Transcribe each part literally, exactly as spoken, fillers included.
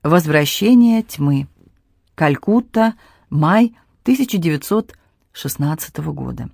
Возвращение тьмы. Калькутта, май тысяча девятьсот шестнадцатого года.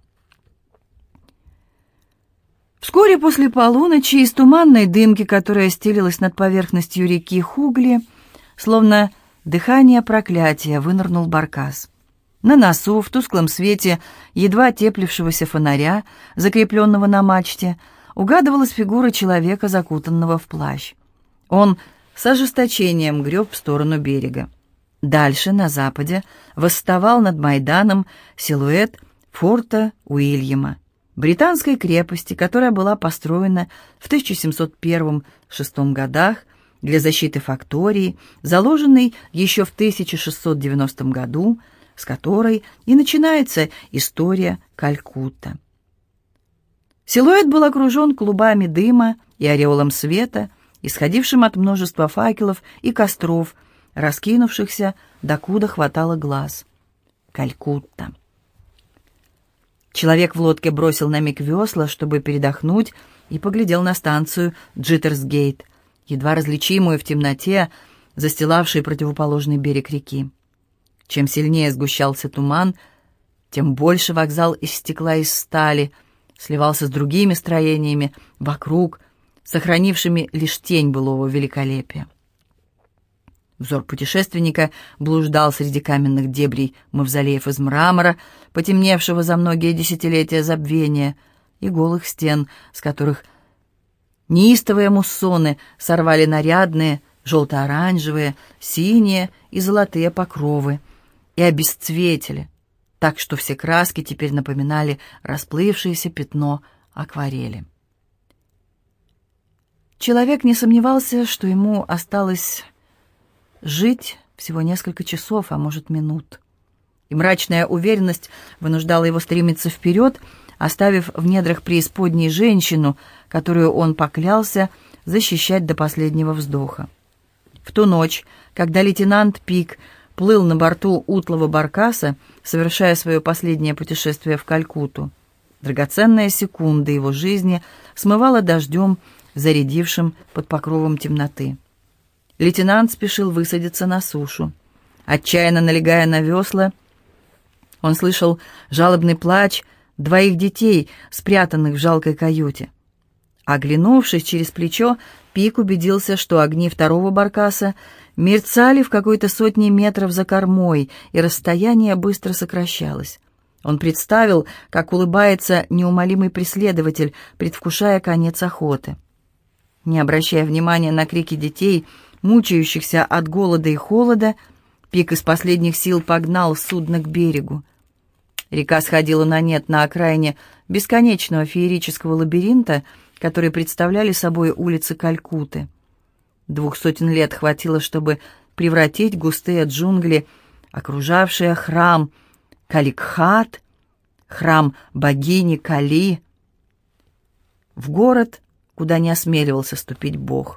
Вскоре после полуночи из туманной дымки, которая стелилась над поверхностью реки Хугли, словно дыхание проклятия, вынырнул баркас. На носу, в тусклом свете едва теплившегося фонаря, закрепленного на мачте, угадывалась фигура человека, закутанного в плащ. Он с ожесточением греб в сторону берега. Дальше, на западе, восставал над Майданом силуэт форта Уильяма, британской крепости, которая была построена в тысяча семьсот первом — шестом годах для защиты фактории, заложенной еще в тысяча шестьсот девяностом году, с которой и начинается история Калькутта. Силуэт был окружен клубами дыма и ореолом света, исходившим от множества факелов и костров, раскинувшихся, докуда хватало глаз. Калькутта. Человек в лодке бросил на миг весла, чтобы передохнуть, и поглядел на станцию Джиттерсгейт, едва различимую в темноте, застилавшей противоположный берег реки. Чем сильнее сгущался туман, тем больше вокзал из стекла и стали сливался с другими строениями вокруг, сохранившими лишь тень былого великолепия. Взор путешественника блуждал среди каменных дебрей мавзолеев из мрамора, потемневшего за многие десятилетия забвения, и голых стен, с которых неистовые муссоны сорвали нарядные, желто-оранжевые, синие и золотые покровы и обесцветили, так что все краски теперь напоминали расплывшееся пятно акварели. Человек не сомневался, что ему осталось жить всего несколько часов, а может, минут. И мрачная уверенность вынуждала его стремиться вперед, оставив в недрах преисподней женщину, которую он поклялся защищать до последнего вздоха. В ту ночь, когда лейтенант Пик плыл на борту утлого баркаса, совершая свое последнее путешествие в Калькутту, драгоценные секунды его жизни смывало дождем, зарядившим под покровом темноты. Лейтенант спешил высадиться на сушу. Отчаянно налегая на весла, он слышал жалобный плач двоих детей, спрятанных в жалкой каюте. Оглянувшись через плечо, Пик убедился, что огни второго баркаса мерцали в какой-то сотне метров за кормой, и расстояние быстро сокращалось. Он представил, как улыбается неумолимый преследователь, предвкушая конец охоты. Не обращая внимания на крики детей, мучающихся от голода и холода, Пик из последних сил погнал судно к берегу. Река сходила на нет на окраине бесконечного феерического лабиринта, который представляли собой улицы Калькутты. Двух сотен лет хватило, чтобы превратить густые джунгли, окружавшие храм Каликхат, храм богини Кали, в город, куда не осмеливался ступить Бог.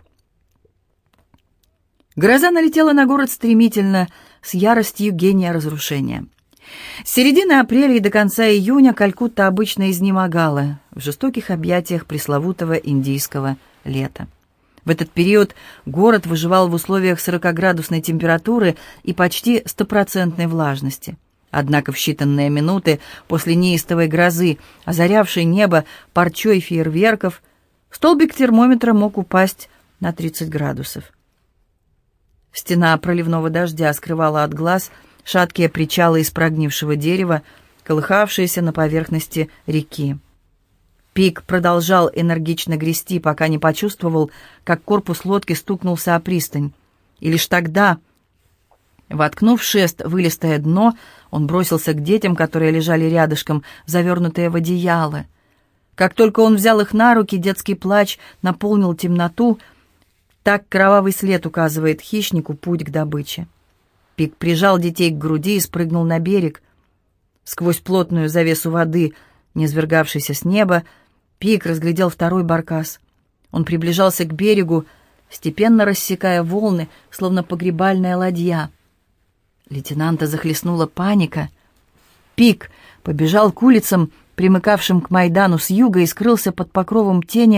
Гроза налетела на город стремительно, с яростью гения разрушения. С середины апреля и до конца июня Калькутта обычно изнемогала в жестоких объятиях пресловутого индийского лета. В этот период город выживал в условиях сорокаградусной температуры и почти стопроцентной влажности. Однако в считанные минуты после неистовой грозы, озарявшей небо парчой фейерверков, столбик термометра мог упасть на тридцать градусов. Стена проливного дождя скрывала от глаз шаткие причалы из прогнившего дерева, колыхавшиеся на поверхности реки. Пик продолжал энергично грести, пока не почувствовал, как корпус лодки стукнулся о пристань. И лишь тогда, воткнув шест в илистое дно, он бросился к детям, которые лежали рядышком, завернутые в одеяло. Как только он взял их на руки, детский плач наполнил темноту. Так кровавый след указывает хищнику путь к добыче. Пик прижал детей к груди и спрыгнул на берег. Сквозь плотную завесу воды, низвергавшейся с неба, Пик разглядел второй баркас. Он приближался к берегу, степенно рассекая волны, словно погребальная ладья. Лейтенанта захлестнула паника. Пик побежал к улицам, примыкавшим к Майдану с юга, и скрылся под покровом тени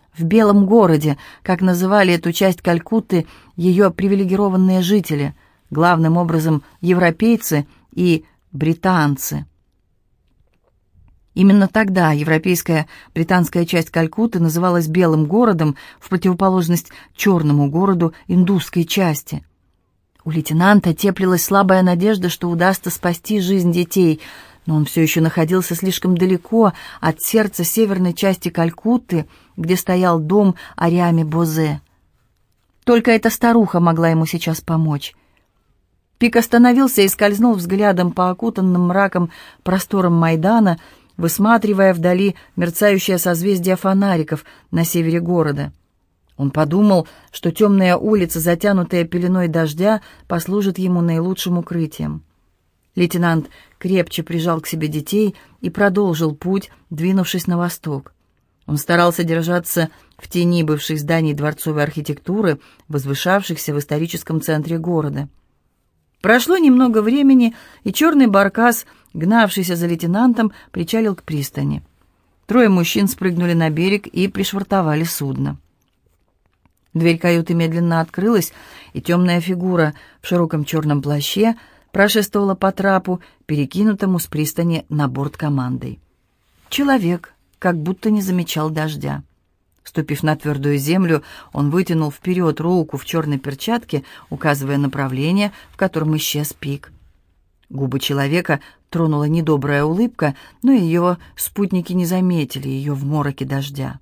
в Белом городе, как называли эту часть Калькутты ее привилегированные жители, главным образом европейцы и британцы. Именно тогда европейская британская часть Калькутты называлась Белым городом в противоположность черному городу индусской части. У лейтенанта теплилась слабая надежда, что удастся спасти жизнь детей, но он все еще находился слишком далеко от сердца северной части Калькутты, где стоял дом Ариами Бозе. Только эта старуха могла ему сейчас помочь. Пик остановился и скользнул взглядом по окутанным мраком просторам Майдана, высматривая вдали мерцающее созвездие фонариков на севере города. Он подумал, что темная улица, затянутая пеленой дождя, послужит ему наилучшим укрытием. Лейтенант крепче прижал к себе детей и продолжил путь, двинувшись на восток. Он старался держаться в тени бывших зданий дворцовой архитектуры, возвышавшихся в историческом центре города. Прошло немного времени, и черный баркас, гнавшийся за лейтенантом, причалил к пристани. Трое мужчин спрыгнули на берег и пришвартовали судно. Дверь каюты медленно открылась, и темная фигура в широком черном плаще прошествовала по трапу, перекинутому с пристани на борт командой. Человек как будто не замечал дождя. Ступив на твердую землю, он вытянул вперед руку в черной перчатке, указывая направление, в котором исчез Пик. Губы человека тронула недобрая улыбка, но ее спутники не заметили ее в мороке дождя.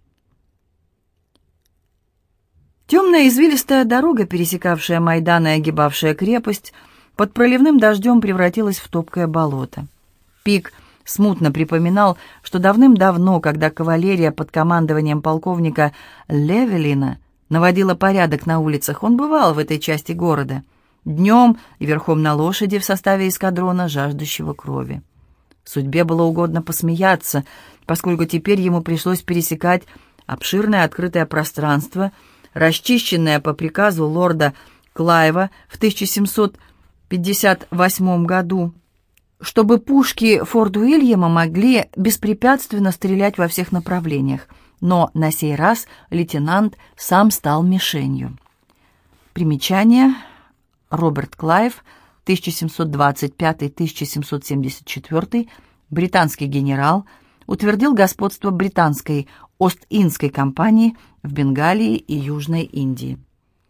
Темная извилистая дорога, пересекавшая Майдан и огибавшая крепость, под проливным дождем превратилась в топкое болото. Пик смутно припоминал, что давным-давно, когда кавалерия под командованием полковника Левелина наводила порядок на улицах, он бывал в этой части города, днем и верхом на лошади в составе эскадрона, жаждущего крови. Судьбе было угодно посмеяться, поскольку теперь ему пришлось пересекать обширное открытое пространство, расчищенное по приказу лорда Клайва в тысяча семьсот пятьдесят восьмом году, чтобы пушки Форт Уильяма могли беспрепятственно стрелять во всех направлениях, но на сей раз лейтенант сам стал мишенью. Примечание. Роберт Клайв, тысяча семьсот двадцать пятый — тысяча семьсот семьдесят четвёртый, британский генерал, утвердил господство британской Ост-Индской компании в Бенгалии и Южной Индии.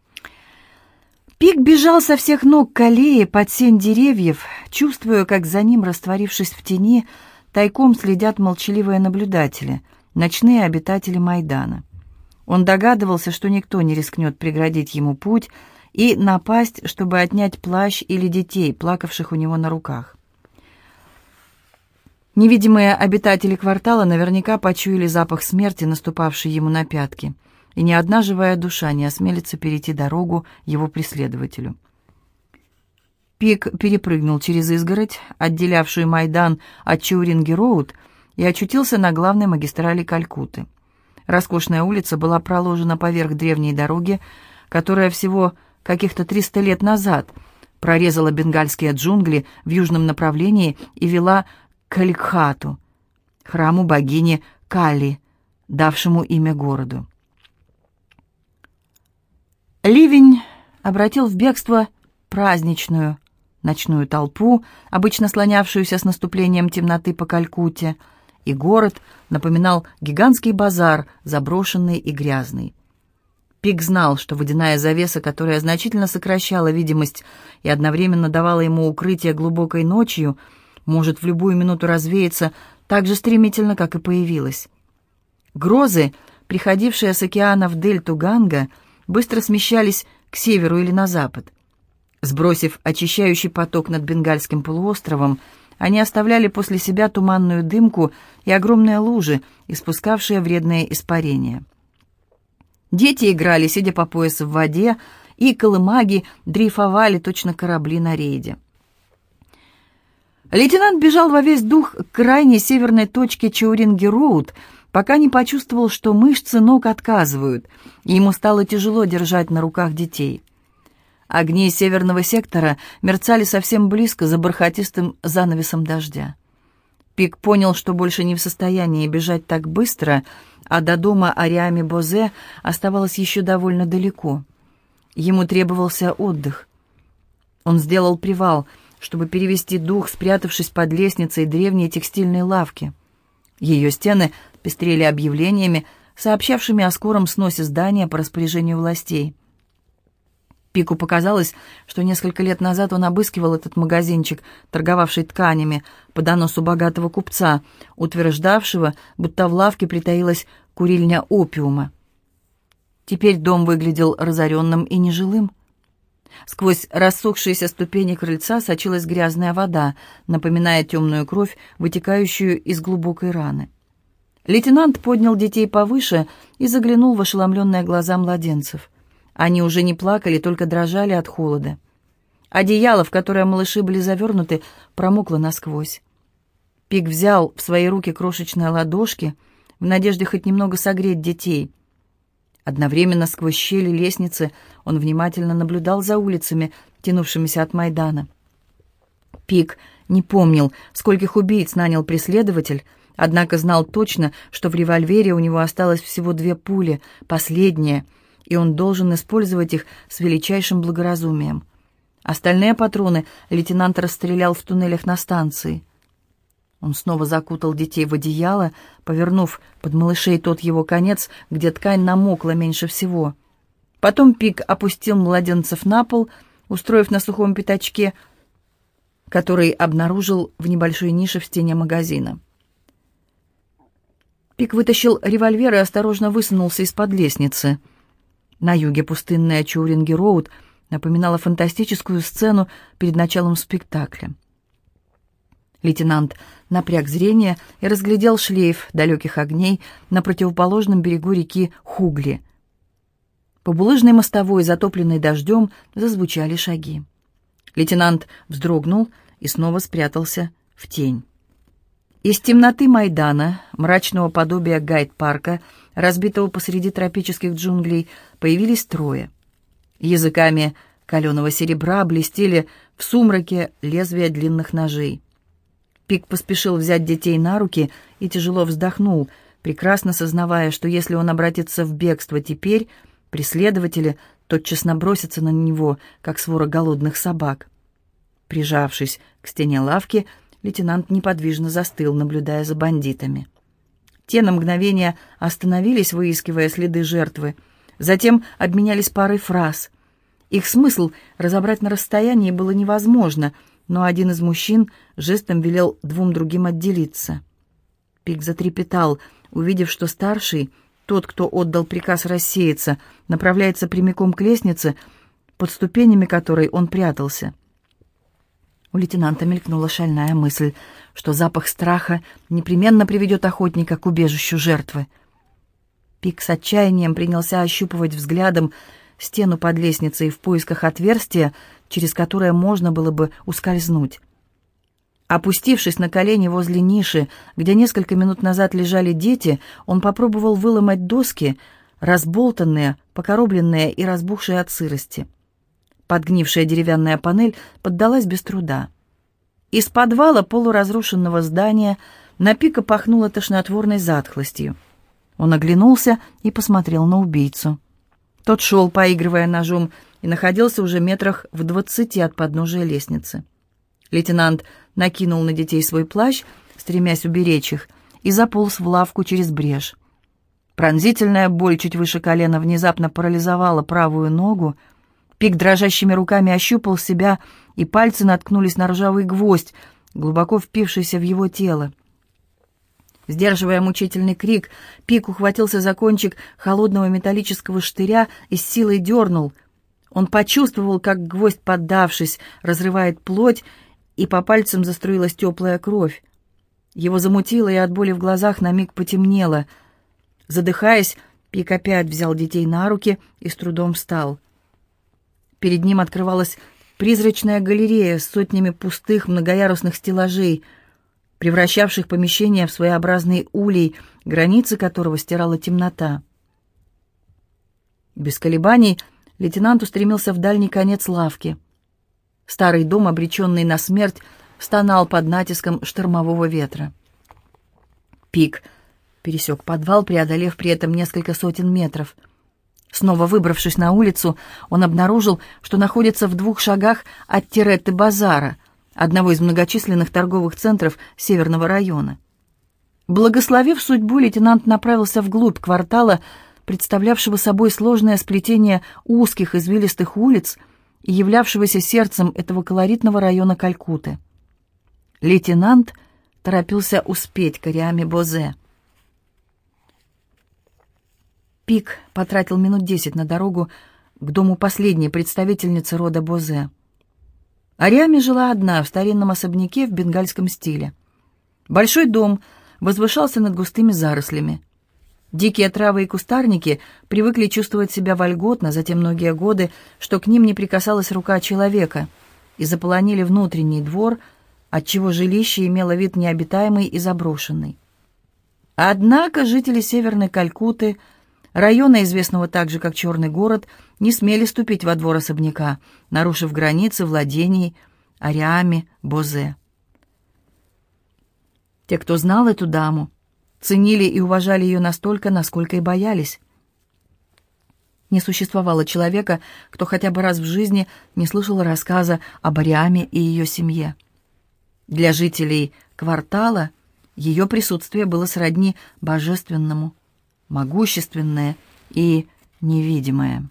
Пик бежал со всех ног к аллее под сень деревьев, чувствуя, как за ним, растворившись в тени, тайком следят молчаливые наблюдатели, ночные обитатели Майдана. Он догадывался, что никто не рискнет преградить ему путь и напасть, чтобы отнять плащ или детей, плакавших у него на руках. Невидимые обитатели квартала наверняка почуяли запах смерти, наступавший ему на пятки, и ни одна живая душа не осмелится перейти дорогу его преследователю. Пик перепрыгнул через изгородь, отделявшую Майдан от Чауринги-роуд, и очутился на главной магистрали Калькутты. Роскошная улица была проложена поверх древней дороги, которая всего каких-то триста лет назад прорезала бенгальские джунгли в южном направлении и вела к Каликхату, храму богини Кали, давшему имя городу. Ливень обратил в бегство праздничную ночную толпу, обычно слонявшуюся с наступлением темноты по Калькутте, и город напоминал гигантский базар, заброшенный и грязный. Пик знал, что водяная завеса, которая значительно сокращала видимость и одновременно давала ему укрытие глубокой ночью, может в любую минуту развеяться так же стремительно, как и появилась. Грозы, приходившие с океана в дельту Ганга, быстро смещались к северу или на запад. Сбросив очищающий поток над Бенгальским полуостровом, они оставляли после себя туманную дымку и огромные лужи, испускавшие вредные испарения. Дети играли, сидя по пояс в воде, и колымаги дрейфовали точно корабли на рейде. Лейтенант бежал во весь дух к крайней северной точке Чауринги-роуд, пока не почувствовал, что мышцы ног отказывают, и ему стало тяжело держать на руках детей. Огни северного сектора мерцали совсем близко за бархатистым занавесом дождя. Пик понял, что больше не в состоянии бежать так быстро, а до дома Ариами Бозе оставалось еще довольно далеко. Ему требовался отдых. Он сделал привал, чтобы перевести дух, спрятавшись под лестницей древней текстильной лавки. Ее стены пестрели объявлениями, сообщавшими о скором сносе здания по распоряжению властей. Пику показалось, что несколько лет назад он обыскивал этот магазинчик, торговавший тканями, по доносу богатого купца, утверждавшего, будто в лавке притаилась курильня опиума. Теперь дом выглядел разоренным и нежилым. Сквозь рассохшиеся ступени крыльца сочилась грязная вода, напоминая темную кровь, вытекающую из глубокой раны. Лейтенант поднял детей повыше и заглянул в ошеломленные глаза младенцев. Они уже не плакали, только дрожали от холода. Одеяло, в которое малыши были завернуты, промокло насквозь. Пик взял в свои руки крошечные ладошки в надежде хоть немного согреть детей. Одновременно сквозь щели лестницы он внимательно наблюдал за улицами, тянувшимися от Майдана. Пик не помнил, скольких убийц нанял преследователь, однако знал точно, что в револьвере у него осталось всего две пули, последние, и он должен использовать их с величайшим благоразумием. Остальные патроны лейтенант расстрелял в туннелях на станции. Он снова закутал детей в одеяло, повернув под малышей тот его конец, где ткань намокла меньше всего. Потом Пик опустил младенцев на пол, устроив на сухом пятачке, который обнаружил в небольшой нише в стене магазина. Пик вытащил револьвер и осторожно высунулся из-под лестницы. На юге пустынная Чоуринги-Роуд напоминала фантастическую сцену перед началом спектакля. Лейтенант напряг зрение и разглядел шлейф далеких огней на противоположном берегу реки Хугли. По булыжной мостовой, затопленной дождем, зазвучали шаги. Лейтенант вздрогнул и снова спрятался в тень. Из темноты Майдана, мрачного подобия гайд-парка, разбитого посреди тропических джунглей, появились трое. Языками каленого серебра блестели в сумраке лезвия длинных ножей. Пик поспешил взять детей на руки и тяжело вздохнул, прекрасно сознавая, что если он обратится в бегство теперь, преследователи тотчас набросятся на него, как свора голодных собак. Прижавшись к стене лавки, лейтенант неподвижно застыл, наблюдая за бандитами. Те на мгновение остановились, выискивая следы жертвы, затем обменялись парой фраз. Их смысл разобрать на расстоянии было невозможно, но один из мужчин жестом велел двум другим отделиться. Пик затрепетал, увидев, что старший, тот, кто отдал приказ рассеяться, направляется прямиком к лестнице, под ступенями которой он прятался. У лейтенанта мелькнула шальная мысль, что запах страха непременно приведет охотника к убежищу жертвы. Пик с отчаянием принялся ощупывать взглядом стену под лестницей в поисках отверстия, через которое можно было бы ускользнуть. Опустившись на колени возле ниши, где несколько минут назад лежали дети, он попробовал выломать доски, разболтанные, покоробленные и разбухшие от сырости. Подгнившая деревянная панель поддалась без труда. Из подвала полуразрушенного здания на Пика пахнуло тошнотворной затхлостью. Он оглянулся и посмотрел на убийцу. Тот шел, поигрывая ножом, и находился уже метрах в двадцати от подножия лестницы. Лейтенант накинул на детей свой плащ, стремясь уберечь их, и заполз в лавку через брешь. Пронзительная боль чуть выше колена внезапно парализовала правую ногу. Пик дрожащими руками ощупал себя, и пальцы наткнулись на ржавый гвоздь, глубоко впившийся в его тело. Сдерживая мучительный крик, Пик ухватился за кончик холодного металлического штыря и с силой дернул. Он почувствовал, как гвоздь, поддавшись, разрывает плоть, и по пальцам заструилась теплая кровь. Его замутило, и от боли в глазах на миг потемнело. Задыхаясь, Пик опять взял детей на руки и с трудом встал. Перед ним открывалась призрачная галерея с сотнями пустых многоярусных стеллажей, превращавших помещение в своеобразный улей, границы которого стирала темнота. Без колебаний лейтенант устремился в дальний конец лавки. Старый дом, обреченный на смерть, стонал под натиском штормового ветра. Пик пересек подвал, преодолев при этом несколько сотен метров. Снова выбравшись на улицу, он обнаружил, что находится в двух шагах от Теретты-базара, одного из многочисленных торговых центров северного района. Благословив судьбу, лейтенант направился вглубь квартала, представлявшего собой сложное сплетение узких извилистых улиц и являвшегося сердцем этого колоритного района Калькутты. Лейтенант торопился успеть к Ариаме-Бозе. Пик потратил минут десять на дорогу к дому последней представительницы рода Бозе. Ариаме жила одна в старинном особняке в бенгальском стиле. Большой дом возвышался над густыми зарослями. Дикие травы и кустарники привыкли чувствовать себя вольготно за те многие годы, что к ним не прикасалась рука человека, и заполонили внутренний двор, отчего жилище имело вид необитаемый и заброшенный. Однако жители Северной Калькутты, района, известного также как Черный город, не смели ступить во двор особняка, нарушив границы владений Ариаме-Бозе. Те, кто знал эту даму, ценили и уважали ее настолько, насколько и боялись. Не существовало человека, кто хотя бы раз в жизни не слышал рассказа об Ариаме и ее семье. Для жителей квартала ее присутствие было сродни божественному, могущественное и невидимое.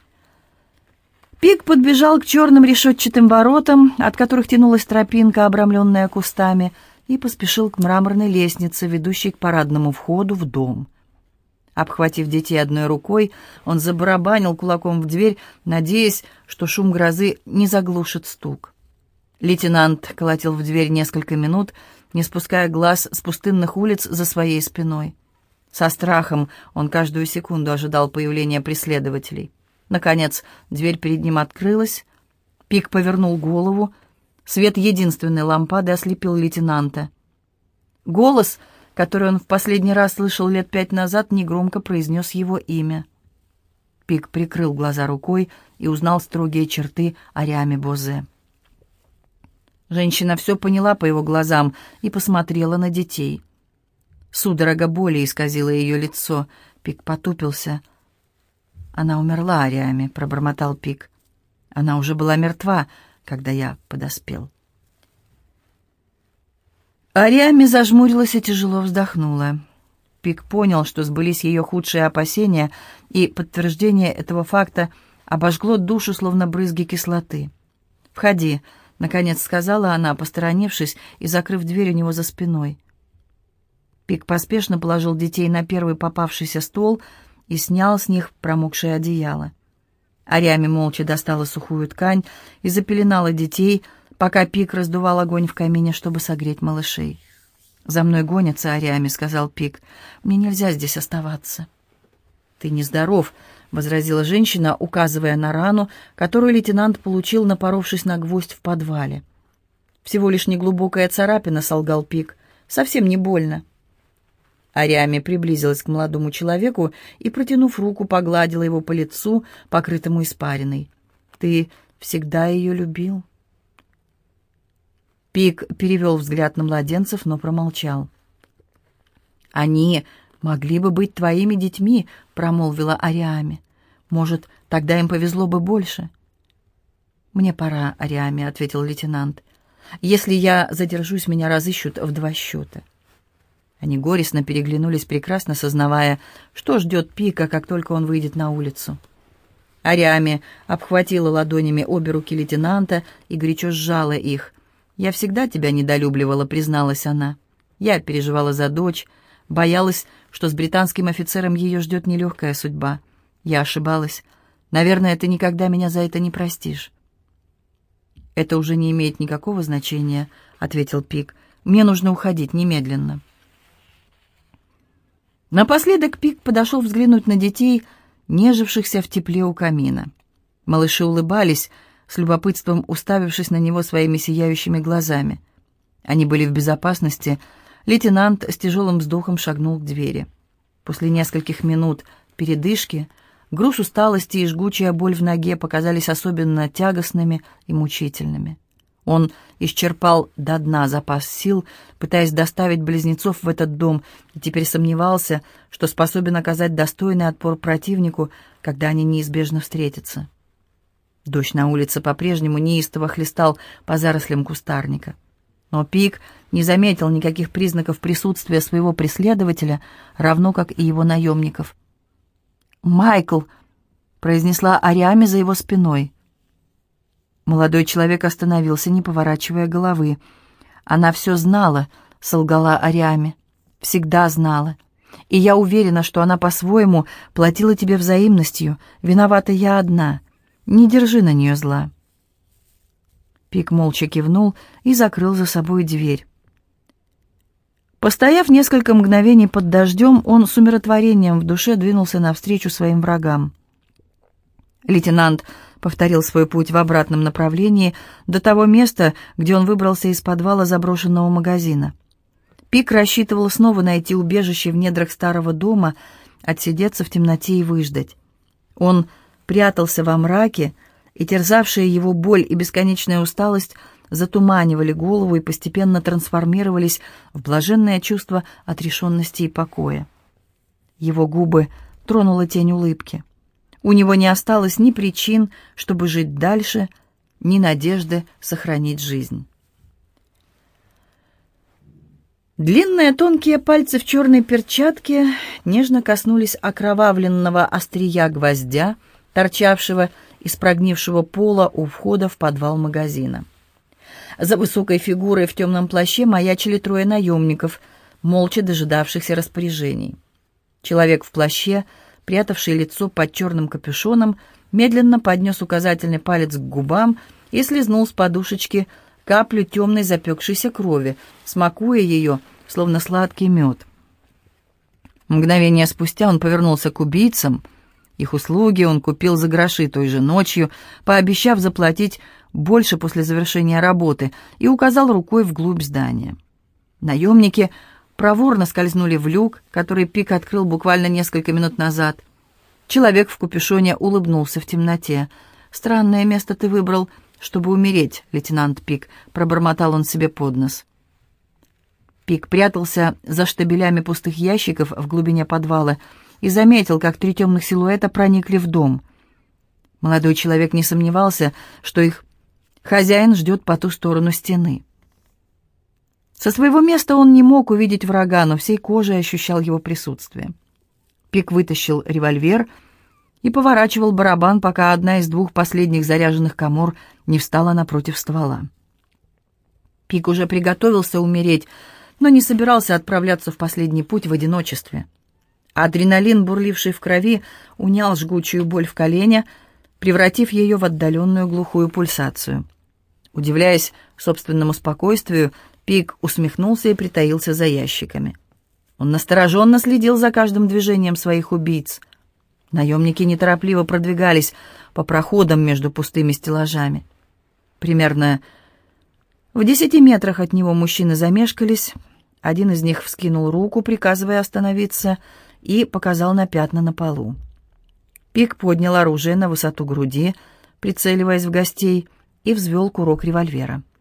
Пик подбежал к черным решетчатым воротам, от которых тянулась тропинка, обрамленная кустами, и поспешил к мраморной лестнице, ведущей к парадному входу в дом. Обхватив детей одной рукой, он забарабанил кулаком в дверь, надеясь, что шум грозы не заглушит стук. Лейтенант колотил в дверь несколько минут, не спуская глаз с пустынных улиц за своей спиной. Со страхом он каждую секунду ожидал появления преследователей. Наконец, дверь перед ним открылась. Пик повернул голову. Свет единственной лампады ослепил лейтенанта. Голос, который он в последний раз слышал лет пять назад, негромко произнес его имя. Пик прикрыл глаза рукой и узнал строгие черты Ариаме-Бозе. Женщина все поняла по его глазам и посмотрела на детей. Судорога боли исказила ее лицо. Пик потупился. «Она умерла, Ариаме», — пробормотал Пик. «Она уже была мертва, когда я подоспел». Ариаме зажмурилась и тяжело вздохнула. Пик понял, что сбылись ее худшие опасения, и подтверждение этого факта обожгло душу, словно брызги кислоты. «Входи», — наконец сказала она, посторонившись и закрыв дверь у него за спиной. Пик поспешно положил детей на первый попавшийся стол и снял с них промокшее одеяло. Ариаме молча достала сухую ткань и запеленала детей, пока Пик раздувал огонь в камине, чтобы согреть малышей. «За мной гонятся, Ариаме», — сказал Пик. «Мне нельзя здесь оставаться». «Ты нездоров», — возразила женщина, указывая на рану, которую лейтенант получил, напоровшись на гвоздь в подвале. «Всего лишь неглубокая царапина», — солгал Пик. «Совсем не больно». Ариаме приблизилась к молодому человеку и, протянув руку, погладила его по лицу, покрытому испариной. «Ты всегда ее любил?» Пик перевел взгляд на младенцев, но промолчал. «Они могли бы быть твоими детьми», — промолвила Ариаме. «Может, тогда им повезло бы больше». «Мне пора, Ариаме», — ответил лейтенант. «Если я задержусь, меня разыщут в два счета». Они горестно переглянулись, прекрасно сознавая, что ждет Пика, как только он выйдет на улицу. Ариаме обхватила ладонями обе руки лейтенанта и горячо сжала их. «Я всегда тебя недолюбливала», — призналась она. «Я переживала за дочь, боялась, что с британским офицером ее ждет нелегкая судьба. Я ошибалась. Наверное, ты никогда меня за это не простишь». «Это уже не имеет никакого значения», — ответил Пик. «Мне нужно уходить немедленно». Напоследок Пик подошел взглянуть на детей, нежившихся в тепле у камина. Малыши улыбались, с любопытством уставившись на него своими сияющими глазами. Они были в безопасности. Лейтенант с тяжелым вздохом шагнул к двери. После нескольких минут передышки груз усталости и жгучая боль в ноге показались особенно тягостными и мучительными. Он исчерпал до дна запас сил, пытаясь доставить близнецов в этот дом, и теперь сомневался, что способен оказать достойный отпор противнику, когда они неизбежно встретятся. Дождь на улице по-прежнему неистово хлестал по зарослям кустарника. Но Пик не заметил никаких признаков присутствия своего преследователя, равно как и его наемников. «Майкл!» — произнесла Ариаме за его спиной. Молодой человек остановился, не поворачивая головы. «Она все знала», — солгала Ариаме. «Всегда знала. И я уверена, что она по-своему платила тебе взаимностью. Виновата я одна. Не держи на нее зла». Пик молча кивнул и закрыл за собой дверь. Постояв несколько мгновений под дождем, он с умиротворением в душе двинулся навстречу своим врагам. Лейтенант повторил свой путь в обратном направлении до того места, где он выбрался из подвала заброшенного магазина. Пик рассчитывал снова найти убежище в недрах старого дома, отсидеться в темноте и выждать. Он прятался во мраке, и терзавшие его боль и бесконечная усталость затуманивали голову и постепенно трансформировались в блаженное чувство отрешенности и покоя. Его губы тронула тень улыбки. У него не осталось ни причин, чтобы жить дальше, ни надежды сохранить жизнь. Длинные тонкие пальцы в черной перчатке нежно коснулись окровавленного острия гвоздя, торчавшего из прогнившего пола у входа в подвал магазина. За высокой фигурой в темном плаще маячили трое наемников, молча дожидавшихся распоряжений. Человек в плаще, прятавший лицо под черным капюшоном, медленно поднес указательный палец к губам и слезнул с подушечки каплю темной запекшейся крови, смакуя ее, словно сладкий мед. Мгновение спустя он повернулся к убийцам. Их услуги он купил за гроши той же ночью, пообещав заплатить больше после завершения работы, и указал рукой вглубь здания. Наемники проворно скользнули в люк, который Пик открыл буквально несколько минут назад. Человек в капюшоне улыбнулся в темноте. «Странное место ты выбрал, чтобы умереть, лейтенант Пик», — пробормотал он себе под нос. Пик прятался за штабелями пустых ящиков в глубине подвала и заметил, как три темных силуэта проникли в дом. Молодой человек не сомневался, что их хозяин ждет по ту сторону стены. Со своего места он не мог увидеть врага, но всей кожей ощущал его присутствие. Пик вытащил револьвер и поворачивал барабан, пока одна из двух последних заряженных комор не встала напротив ствола. Пик уже приготовился умереть, но не собирался отправляться в последний путь в одиночестве. Адреналин, бурливший в крови, унял жгучую боль в колене, превратив ее в отдаленную глухую пульсацию. Удивляясь собственному спокойствию, Пик усмехнулся и притаился за ящиками. Он настороженно следил за каждым движением своих убийц. Наемники неторопливо продвигались по проходам между пустыми стеллажами. Примерно в десяти метрах от него мужчины замешкались. Один из них вскинул руку, приказывая остановиться, и показал на пятна на полу. Пик поднял оружие на высоту груди, прицеливаясь в гостей, и взвел курок револьвера.